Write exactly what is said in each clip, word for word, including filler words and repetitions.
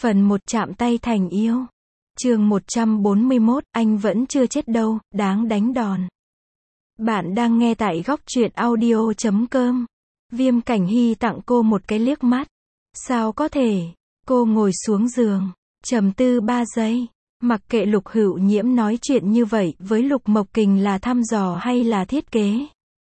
Phần một chạm tay thành yêu. Chương một trăm bốn mươi mốt, anh vẫn chưa chết đâu, đáng đánh đòn. Bạn đang nghe tại góc truyện audio chấm com. Viêm Cảnh Hy tặng cô một cái liếc mắt. Sao có thể? Cô ngồi xuống giường, trầm tư ba giây. Mặc kệ Lục Hữu Nhiễm nói chuyện như vậy với Lục Mộc Kình là thăm dò hay là thiết kế.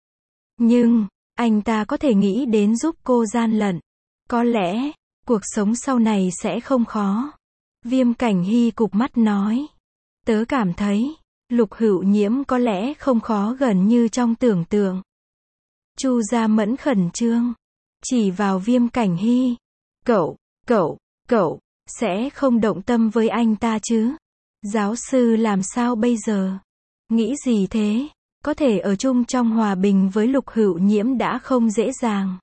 Nhưng, anh ta có thể nghĩ đến giúp cô gian lận. Có lẽ, cuộc sống sau này sẽ không khó. Viêm Cảnh Hy cụp mắt nói. Tớ cảm thấy, Lục Hữu Nhiễm có lẽ không khó gần như trong tưởng tượng. Chu Gia Mẫn khẩn trương, chỉ vào Viêm Cảnh Hy. Cậu, cậu, cậu, sẽ không động tâm với anh ta chứ? Giáo sư làm sao bây giờ? Nghĩ gì thế? Có thể ở chung trong hòa bình với Lục Hữu Nhiễm đã không dễ dàng.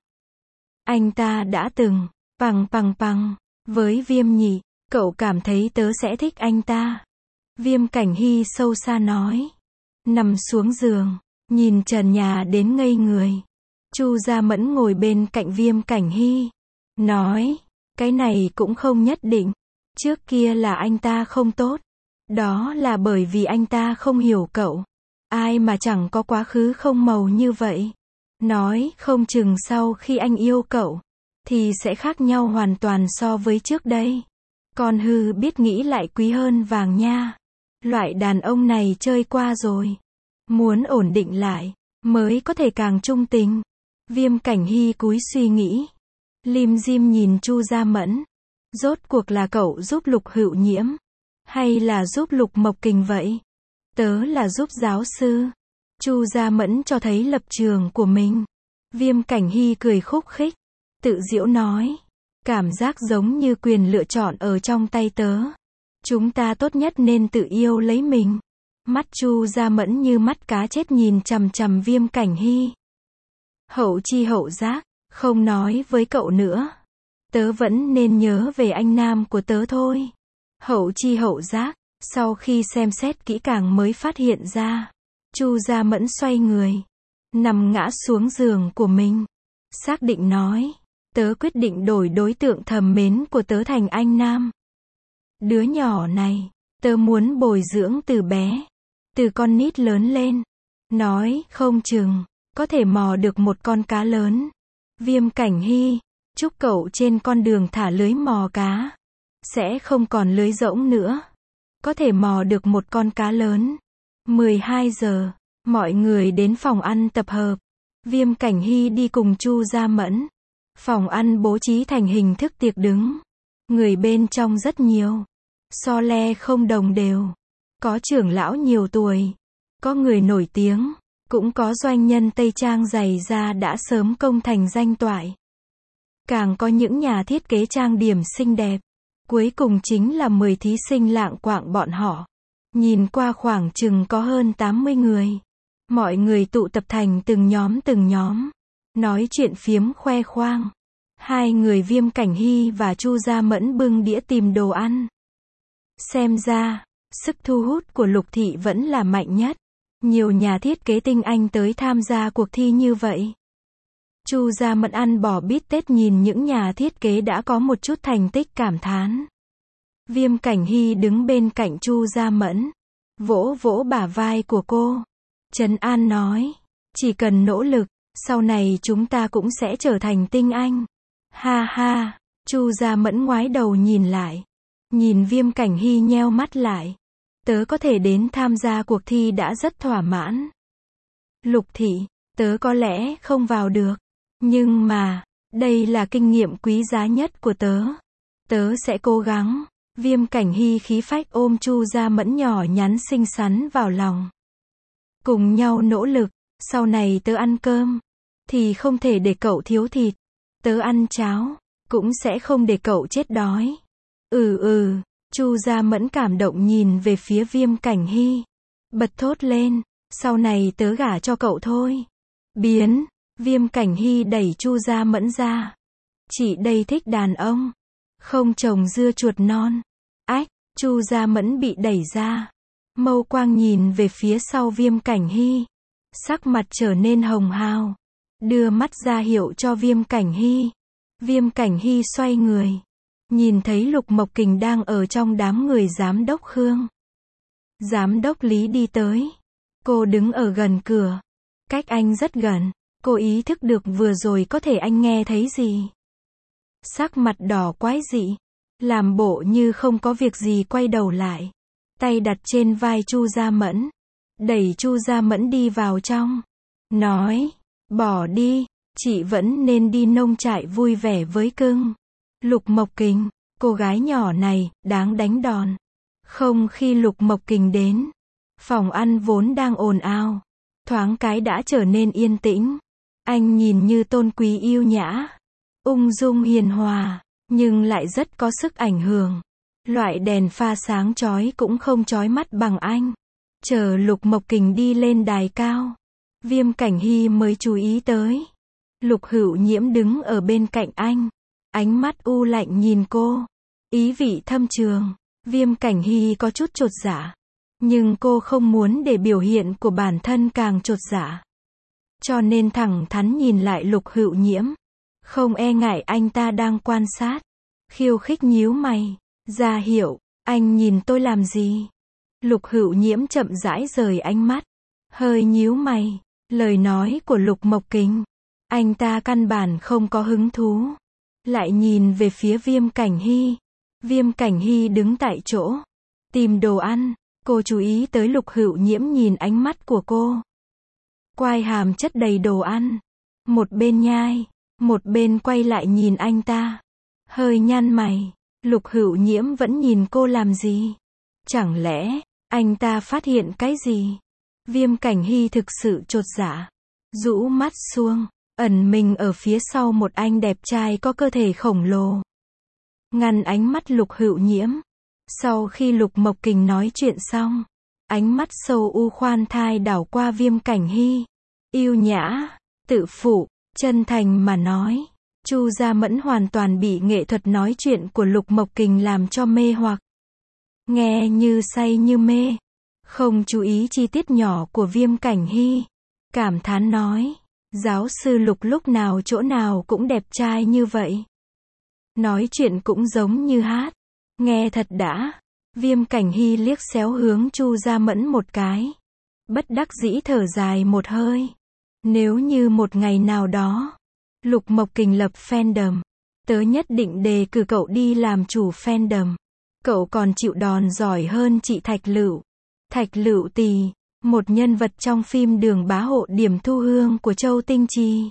Anh ta đã từng, pằng pằng pằng, với Viêm nhị, cậu cảm thấy tớ sẽ thích anh ta. Viêm Cảnh Hy sâu xa nói. Nằm xuống giường, nhìn trần nhà đến ngây người. Chu Gia Mẫn ngồi bên cạnh Viêm Cảnh Hy. Nói, cái này cũng không nhất định. Trước kia là anh ta không tốt. Đó là bởi vì anh ta không hiểu cậu. Ai mà chẳng có quá khứ không màu như vậy. Nói không chừng sau khi anh yêu cậu, thì sẽ khác nhau hoàn toàn so với trước đây. Con hư biết nghĩ lại quý hơn vàng nha. Loại đàn ông này chơi qua rồi. Muốn ổn định lại, mới có thể càng trung tình. Viêm Cảnh Hy cúi suy nghĩ. Lim dim nhìn Chu Gia Mẫn. Rốt cuộc là cậu giúp Lục Hữu Nhiễm, hay là giúp Lục Mộc Kình vậy? Tớ là giúp giáo sư. Chu Gia Mẫn cho thấy lập trường của mình. Viêm Cảnh Hy cười khúc khích, tự giễu nói. Cảm giác giống như quyền lựa chọn ở trong tay tớ. Chúng ta tốt nhất nên tự yêu lấy mình. Mắt Chu Gia Mẫn như mắt cá chết nhìn chằm chằm Viêm Cảnh Hy. Hậu chi hậu giác, không nói với cậu nữa. Tớ vẫn nên nhớ về anh nam của tớ thôi. Hậu chi hậu giác, sau khi xem xét kỹ càng mới phát hiện ra. Chu Gia Mẫn xoay người, nằm ngã xuống giường của mình. Xác định nói. Tớ quyết định đổi đối tượng thầm mến của tớ thành anh nam. Đứa nhỏ này, tớ muốn bồi dưỡng từ bé. Từ con nít lớn lên. Nói không chừng, có thể mò được một con cá lớn. Viêm Cảnh Hy, chúc cậu trên con đường thả lưới mò cá. Sẽ không còn lưới rỗng nữa. Có thể mò được một con cá lớn. mười hai giờ, mọi người đến phòng ăn tập hợp. Viêm Cảnh Hy đi cùng Chu Gia Mẫn. Phòng ăn bố trí thành hình thức tiệc đứng. Người bên trong rất nhiều. So le không đồng đều. Có trưởng lão nhiều tuổi. Có người nổi tiếng. Cũng có doanh nhân Tây Trang dày da đã sớm công thành danh toại. Càng có những nhà thiết kế trang điểm xinh đẹp. Cuối cùng chính là mười thí sinh lạng quạng bọn họ. Nhìn qua khoảng chừng có hơn tám mươi người. Mọi người tụ tập thành từng nhóm từng nhóm. Nói chuyện phiếm khoe khoang. Hai người Viêm Cảnh Hy và Chu Gia Mẫn bưng đĩa tìm đồ ăn. Xem ra, sức thu hút của Lục thị vẫn là mạnh nhất. Nhiều nhà thiết kế tinh anh tới tham gia cuộc thi như vậy. Chu Gia Mẫn ăn bò bít tết nhìn những nhà thiết kế đã có một chút thành tích cảm thán. Viêm Cảnh Hy đứng bên cạnh Chu Gia Mẫn, vỗ vỗ bả vai của cô. Trấn an nói, chỉ cần nỗ lực, sau này chúng ta cũng sẽ trở thành tinh anh. Ha ha, Chu Gia Mẫn ngoái đầu nhìn lại. Nhìn Viêm Cảnh Hy nheo mắt lại. Tớ có thể đến tham gia cuộc thi đã rất thỏa mãn. Lục thị, tớ có lẽ không vào được. Nhưng mà, đây là kinh nghiệm quý giá nhất của tớ. Tớ sẽ cố gắng. Viêm Cảnh Hy khí phách ôm Chu Gia Mẫn nhỏ nhắn xinh xắn vào lòng. Cùng nhau nỗ lực, sau này tớ ăn cơm, thì không thể để cậu thiếu thịt. Tớ ăn cháo, cũng sẽ không để cậu chết đói. Ừ ừ, Chu Gia Mẫn cảm động nhìn về phía Viêm Cảnh Hy. Bật thốt lên, sau này tớ gả cho cậu thôi. Biến, Viêm Cảnh Hy đẩy Chu Gia Mẫn ra. Chị đây thích đàn ông, không trồng dưa chuột non. Ách, Chu Gia Mẫn bị đẩy ra. Mâu quang nhìn về phía sau Viêm Cảnh Hy. Sắc mặt trở nên hồng hào. Đưa mắt ra hiệu cho Viêm Cảnh Hy. Viêm Cảnh Hy xoay người. nhìn thấy Lục Mộc Kình đang ở trong đám người giám đốc Khương. Giám đốc Lý đi tới. Cô đứng ở gần cửa. Cách anh rất gần. Cô ý thức được vừa rồi có thể anh nghe thấy gì. Sắc mặt đỏ quái dị. Làm bộ như không có việc gì quay đầu lại. Tay đặt trên vai Chu Gia Mẫn. Đẩy Chu Gia Mẫn đi vào trong. Nói, bỏ đi, chị vẫn nên đi nông trại vui vẻ với cưng. Lục Mộc Kình, cô gái nhỏ này, đáng đánh đòn. Không, khi Lục Mộc Kình đến, phòng ăn vốn đang ồn ào, thoáng cái đã trở nên yên tĩnh. Anh nhìn như tôn quý yêu nhã, ung dung hiền hòa, nhưng lại rất có sức ảnh hưởng. Loại đèn pha sáng chói cũng không chói mắt bằng anh. Chờ Lục Mộc Kình đi lên đài cao, Viêm Cảnh Hy mới chú ý tới. Lục Hữu Nhiễm đứng ở bên cạnh anh, ánh mắt u lạnh nhìn cô, ý vị thâm trường. Viêm Cảnh Hy có chút chột dạ, nhưng cô không muốn để biểu hiện của bản thân càng chột dạ, cho nên thẳng thắn nhìn lại Lục Hữu Nhiễm, không e ngại anh ta đang quan sát. Khiêu khích nhíu mày, ra hiệu, anh nhìn tôi làm gì? Lục Hữu Nhiễm chậm rãi rời ánh mắt, hơi nhíu mày. Lời nói của Lục Mộc Kình, anh ta căn bản không có hứng thú. Lại nhìn về phía Viêm Cảnh Hy. Viêm Cảnh Hy đứng tại chỗ, tìm đồ ăn. Cô chú ý tới Lục Hữu Nhiễm nhìn ánh mắt của cô. Quai hàm chất đầy đồ ăn. Một bên nhai, một bên quay lại nhìn anh ta. Hơi nhăn mày. Lục Hữu Nhiễm vẫn nhìn cô làm gì? Chẳng lẽ, anh ta phát hiện cái gì? Viêm Cảnh Hy thực sự chột dạ. Rũ mắt xuống, ẩn mình ở phía sau một anh đẹp trai có cơ thể khổng lồ. Ngăn ánh mắt Lục Hữu Nhiễm. Sau khi Lục Mộc Kình nói chuyện xong, ánh mắt sâu u khoan thai đảo qua Viêm Cảnh Hy. Yêu nhã, tự phụ, chân thành mà nói. Chu Gia Mẫn hoàn toàn bị nghệ thuật nói chuyện của Lục Mộc Kình làm cho mê hoặc. Nghe như say như mê. Không chú ý chi tiết nhỏ của Viêm Cảnh Hy. Cảm thán nói, giáo sư Lục lúc nào chỗ nào cũng đẹp trai như vậy. Nói chuyện cũng giống như hát. Nghe thật đã. Viêm Cảnh Hy liếc xéo hướng Chu Gia Mẫn một cái. Bất đắc dĩ thở dài một hơi. Nếu như một ngày nào đó, Lục Mộc Kình lập fandom, tớ nhất định đề cử cậu đi làm chủ fandom. Cậu còn chịu đòn giỏi hơn chị Thạch Lựu. Thạch Lựu Tì, một nhân vật trong phim Đường Bá Hộ điểm thu hương của Châu Tinh Trì.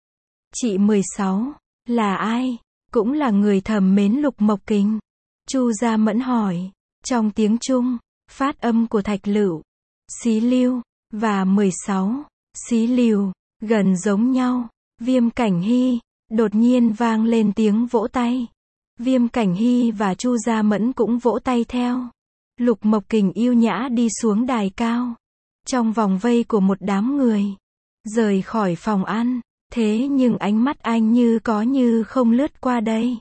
Chị mười sáu, là ai? Cũng là người thầm mến Lục Mộc Kình. Chu Gia Mẫn hỏi. Trong tiếng Trung, phát âm của Thạch Lựu, Xí Lưu, và mười sáu, Xí Liều, gần giống nhau. Viêm Cảnh Hy, đột nhiên vang lên tiếng vỗ tay. Viêm Cảnh Hy và Chu Gia Mẫn cũng vỗ tay theo. Lục Mộc Kình yêu nhã đi xuống đài cao, trong vòng vây của một đám người, rời khỏi phòng ăn. Thế nhưng ánh mắt anh như có như không lướt qua đây,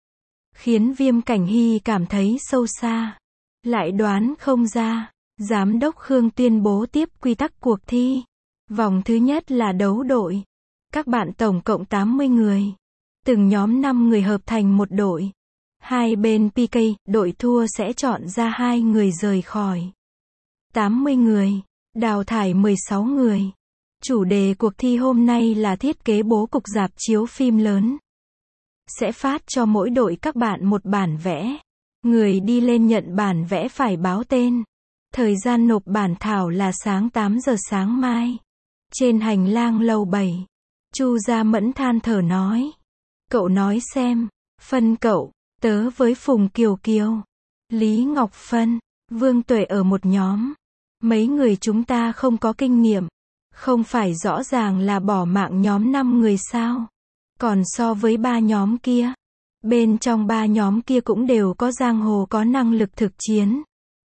khiến Viêm Cảnh Hy cảm thấy sâu xa. Lại đoán không ra, Giám đốc Khương tuyên bố tiếp quy tắc cuộc thi. Vòng thứ nhất là đấu đội. Các bạn tổng cộng tám mươi người. Từng nhóm năm người hợp thành một đội. Hai bên pê ca, đội thua sẽ chọn ra hai người rời khỏi. tám mươi người, đào thải mười sáu người. Chủ đề cuộc thi hôm nay là thiết kế bố cục rạp chiếu phim lớn. Sẽ phát cho mỗi đội các bạn một bản vẽ. Người đi lên nhận bản vẽ phải báo tên. Thời gian nộp bản thảo là sáng tám giờ sáng mai. Trên hành lang lầu bảy, Chu Gia Mẫn than thở nói. Cậu nói xem, phân cậu, tớ với Phùng Kiều Kiều, Lý Ngọc Phân, Vương Tuệ ở một nhóm. Mấy người chúng ta không có kinh nghiệm. Không phải rõ ràng là bỏ mạng nhóm năm người sao? Còn so với ba nhóm kia, bên trong ba nhóm kia cũng đều có giang hồ có năng lực thực chiến.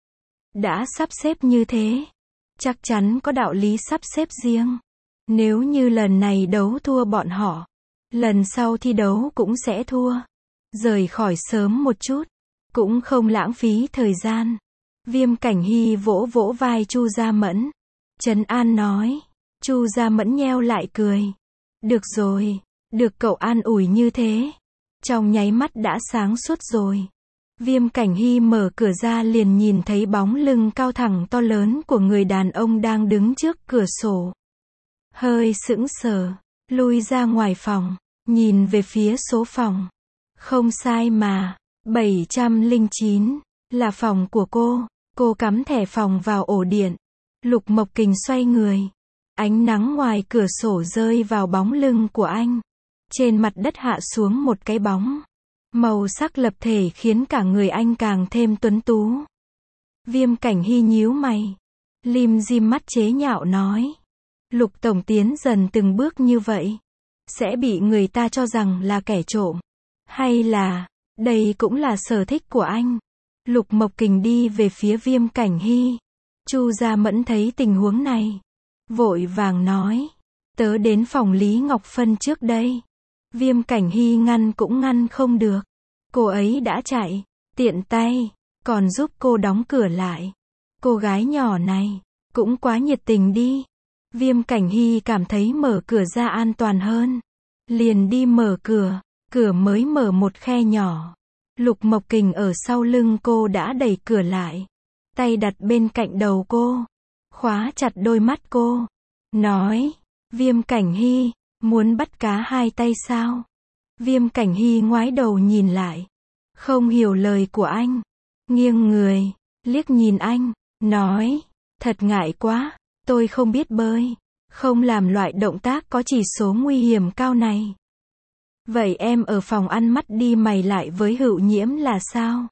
Đã sắp xếp như thế, chắc chắn có đạo lý sắp xếp riêng. Nếu như lần này đấu thua bọn họ, lần sau thi đấu cũng sẽ thua. Rời khỏi sớm một chút, cũng không lãng phí thời gian. Viêm Cảnh Hy vỗ vỗ vai Chu Gia Mẫn, trấn an nói. Chu Gia Mẫn nheo lại cười. Được rồi, được cậu an ủi như thế, trong nháy mắt đã sáng suốt rồi. Viêm Cảnh Hy mở cửa ra liền nhìn thấy bóng lưng cao thẳng to lớn của người đàn ông đang đứng trước cửa sổ. Hơi sững sờ, lui ra ngoài phòng, nhìn về phía số phòng. Không sai mà, bảy trăm lẻ chín, là phòng của cô. Cô cắm thẻ phòng vào ổ điện. Lục Mộc Kình xoay người. Ánh nắng ngoài cửa sổ rơi vào bóng lưng của anh. Trên mặt đất hạ xuống một cái bóng. Màu sắc lập thể khiến cả người anh càng thêm tuấn tú. Viêm Cảnh Hy nhíu mày. Lim dim mắt chế nhạo nói. Lục tổng tiến dần từng bước như vậy. Sẽ bị người ta cho rằng là kẻ trộm. Hay là, đây cũng là sở thích của anh. Lục Mộc Kình đi về phía Viêm Cảnh Hy. Chu Gia Mẫn thấy tình huống này. Vội vàng nói. Tớ đến phòng Lý Ngọc Phân trước đây. Viêm Cảnh Hy ngăn cũng ngăn không được. Cô ấy đã chạy. Tiện tay. Còn giúp cô đóng cửa lại. Cô gái nhỏ này. Cũng quá nhiệt tình đi. Viêm Cảnh Hy cảm thấy mở cửa ra an toàn hơn. Liền đi mở cửa. Cửa mới mở một khe nhỏ. Lục Mộc Kình ở sau lưng cô đã đẩy cửa lại. Tay đặt bên cạnh đầu cô. Khóa chặt đôi mắt cô. Nói. Viêm Cảnh Hy. Muốn bắt cá hai tay sao? Viêm Cảnh Hy ngoái đầu nhìn lại. Không hiểu lời của anh. Nghiêng người. Liếc nhìn anh. Nói. Thật ngại quá. Tôi không biết bơi. Không làm loại động tác có chỉ số nguy hiểm cao này. Vậy em ở phòng ăn mắt đi mày lại với Hữu Nhiễm là sao?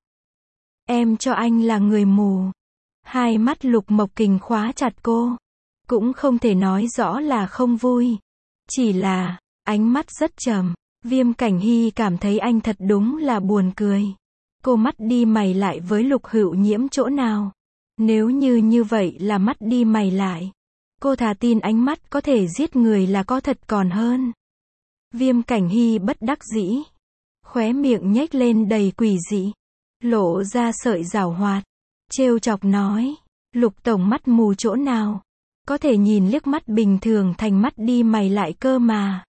Em cho anh là người mù. Hai mắt Lục Mộc Kình khóa chặt cô. Cũng không thể nói rõ là không vui. Chỉ là, ánh mắt rất trầm. Viêm Cảnh Hy cảm thấy anh thật đúng là buồn cười. Cô mắt đi mày lại với Lục Hữu Nhiễm chỗ nào? Nếu như như vậy là mắt đi mày lại. Cô thà tin ánh mắt có thể giết người là có thật còn hơn. Viêm Cảnh Hy bất đắc dĩ. Khóe miệng nhếch lên đầy quỷ dị. Lộ ra sợi giảo hoạt. Trêu chọc nói. Lục tổng mắt mù chỗ nào? Có thể nhìn liếc mắt bình thường thành mắt đi mày lại cơ mà.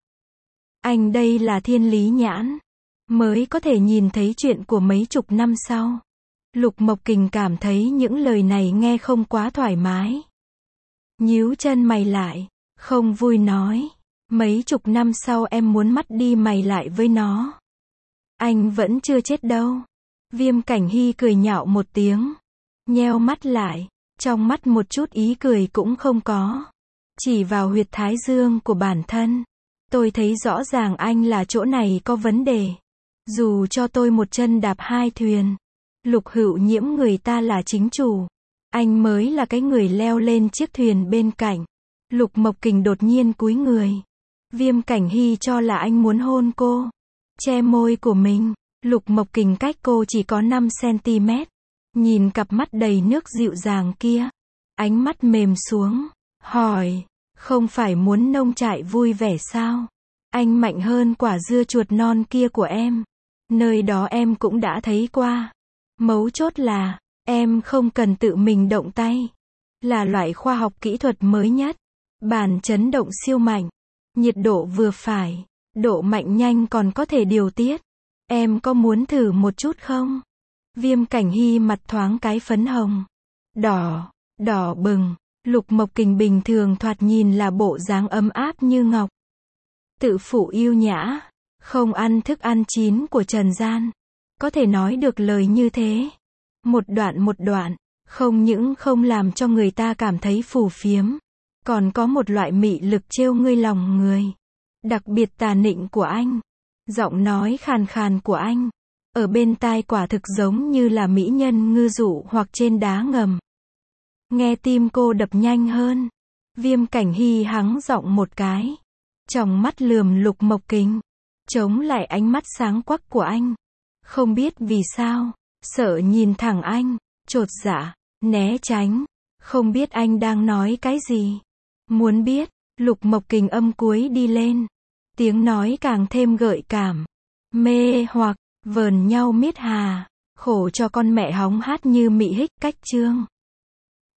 Anh đây là thiên lý nhãn. Mới có thể nhìn thấy chuyện của mấy chục năm sau. Lục Mộc Kình cảm thấy những lời này nghe không quá thoải mái. Nhíu chân mày lại. Không vui nói. Mấy chục năm sau em muốn mắt đi mày lại với nó. Anh vẫn chưa chết đâu. Viêm Cảnh Hy cười nhạo một tiếng. Nheo mắt lại. Trong mắt một chút ý cười cũng không có. Chỉ vào huyệt thái dương của bản thân. Tôi thấy rõ ràng anh là chỗ này có vấn đề. Dù cho tôi một chân đạp hai thuyền. Lục Hữu Nhiễm người ta là chính chủ. Anh mới là cái người leo lên chiếc thuyền bên cạnh. Lục Mộc Kình đột nhiên cúi người. Viêm Cảnh Hy cho là anh muốn hôn cô. Che môi của mình. Lục Mộc Kình cách cô chỉ có năm xăng-ti-mét. Nhìn cặp mắt đầy nước dịu dàng kia. Ánh mắt mềm xuống. Hỏi. Không phải muốn nông trại vui vẻ sao? Anh mạnh hơn quả dưa chuột non kia của em. Nơi đó em cũng đã thấy qua. Mấu chốt là, em không cần tự mình động tay. Là loại khoa học kỹ thuật mới nhất. Bản chấn động siêu mạnh. Nhiệt độ vừa phải. Độ mạnh nhanh còn có thể điều tiết. Em có muốn thử một chút không? Viêm Cảnh Hy mặt thoáng cái phấn hồng. Đỏ. Đỏ bừng. Lục Mộc Kình bình thường thoạt nhìn là bộ dáng ấm áp như ngọc. Tự phụ yêu nhã. Không ăn thức ăn chín của trần gian. Có thể nói được lời như thế. Một đoạn một đoạn. Không những không làm cho người ta cảm thấy phù phiếm. Còn có một loại mị lực trêu ngươi lòng người. Đặc biệt tà nịnh của anh. Giọng nói khàn khàn của anh. Ở bên tai quả thực giống như là mỹ nhân ngư dụ hoặc trên đá ngầm. Nghe tim cô đập nhanh hơn. Viêm Cảnh Hy hắng giọng một cái. Tròng mắt lườm Lục Mộc Kình. Chống lại ánh mắt sáng quắc của anh. Không biết vì sao. Sợ nhìn thẳng anh. Chột dạ. Né tránh. Không biết anh đang nói cái gì. Muốn biết. Lục Mộc Kình âm cuối đi lên. Tiếng nói càng thêm gợi cảm. Mê hoặc. Vờn nhau miết hà. Khổ cho con mẹ hóng hát như mị hích cách chương.